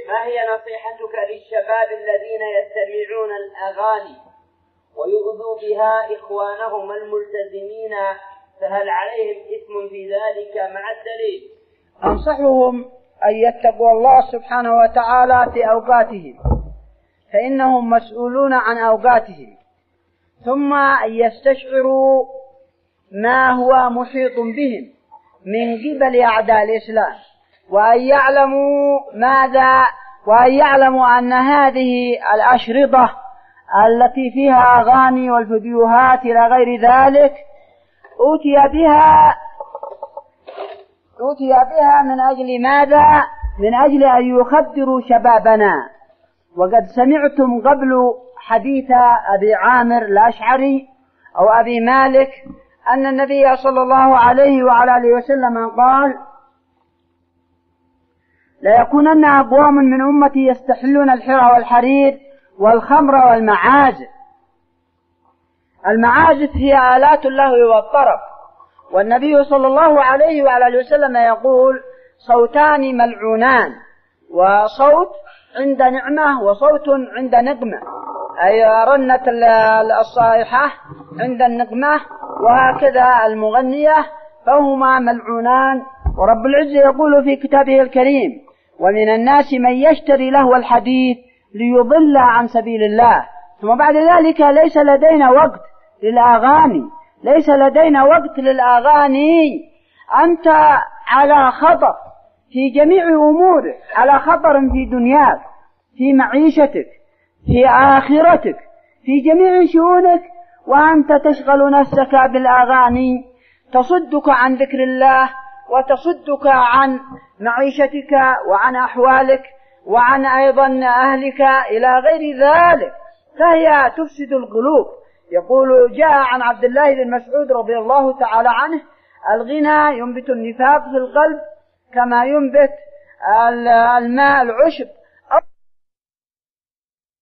ما هي نصيحتك للشباب الذين يستمعون الأغاني ويؤذوا بها إخوانهم الملتزمين، فهل عليهم إثم في ذلك مع الدليل؟ أنصحهم أن يتقوا الله سبحانه وتعالى في أوقاتهم، فإنهم مسؤولون عن أوقاتهم، ثم أن يستشعروا ما هو محيط بهم من قبل أعداء الإسلام، وأن يعلموا أن هذه الأشرطة التي فيها أغاني والفيديوهات إلى غير ذلك أوتي بها من أجل ماذا؟ من أجل أن يخدروا شبابنا. وقد سمعتم قبل حديث أبي عامر الأشعري أو أبي مالك أن النبي صلى الله عليه وعلى آله وسلم قال: لا يكونن أقوام من أمتي يستحلون الحرى والحرير والخمر والمعازف. المعازف هي آلات اللهو والطرب، والنبي صلى الله عليه وعلى آله وسلم يقول: صوتان ملعونان، وصوت عند نعمة وصوت عند نقمة، أي رنة الصائحة عند النقمة، وهكذا المغنية، فهما ملعونان. ورب العزة يقول في كتابه الكريم: ومن الناس من يشتري لهو الحديث ليضل عن سبيل الله. ثم بعد ذلك ليس لدينا وقت للأغاني. أنت على خطر في جميع أمورك، على خطر في دنياك، في معيشتك، في آخرتك، في جميع شؤونك، وأنت تشغل نفسك بالأغاني تصدك عن ذكر الله، وتصدك عن معيشتك وعن أحوالك وعن أيضا أهلك إلى غير ذلك، فهي تفسد القلوب. يقول: جاء عن عبد الله بن مسعود رضي الله تعالى عنه: الغنى ينبت النفاق في القلب كما ينبت الماء العشب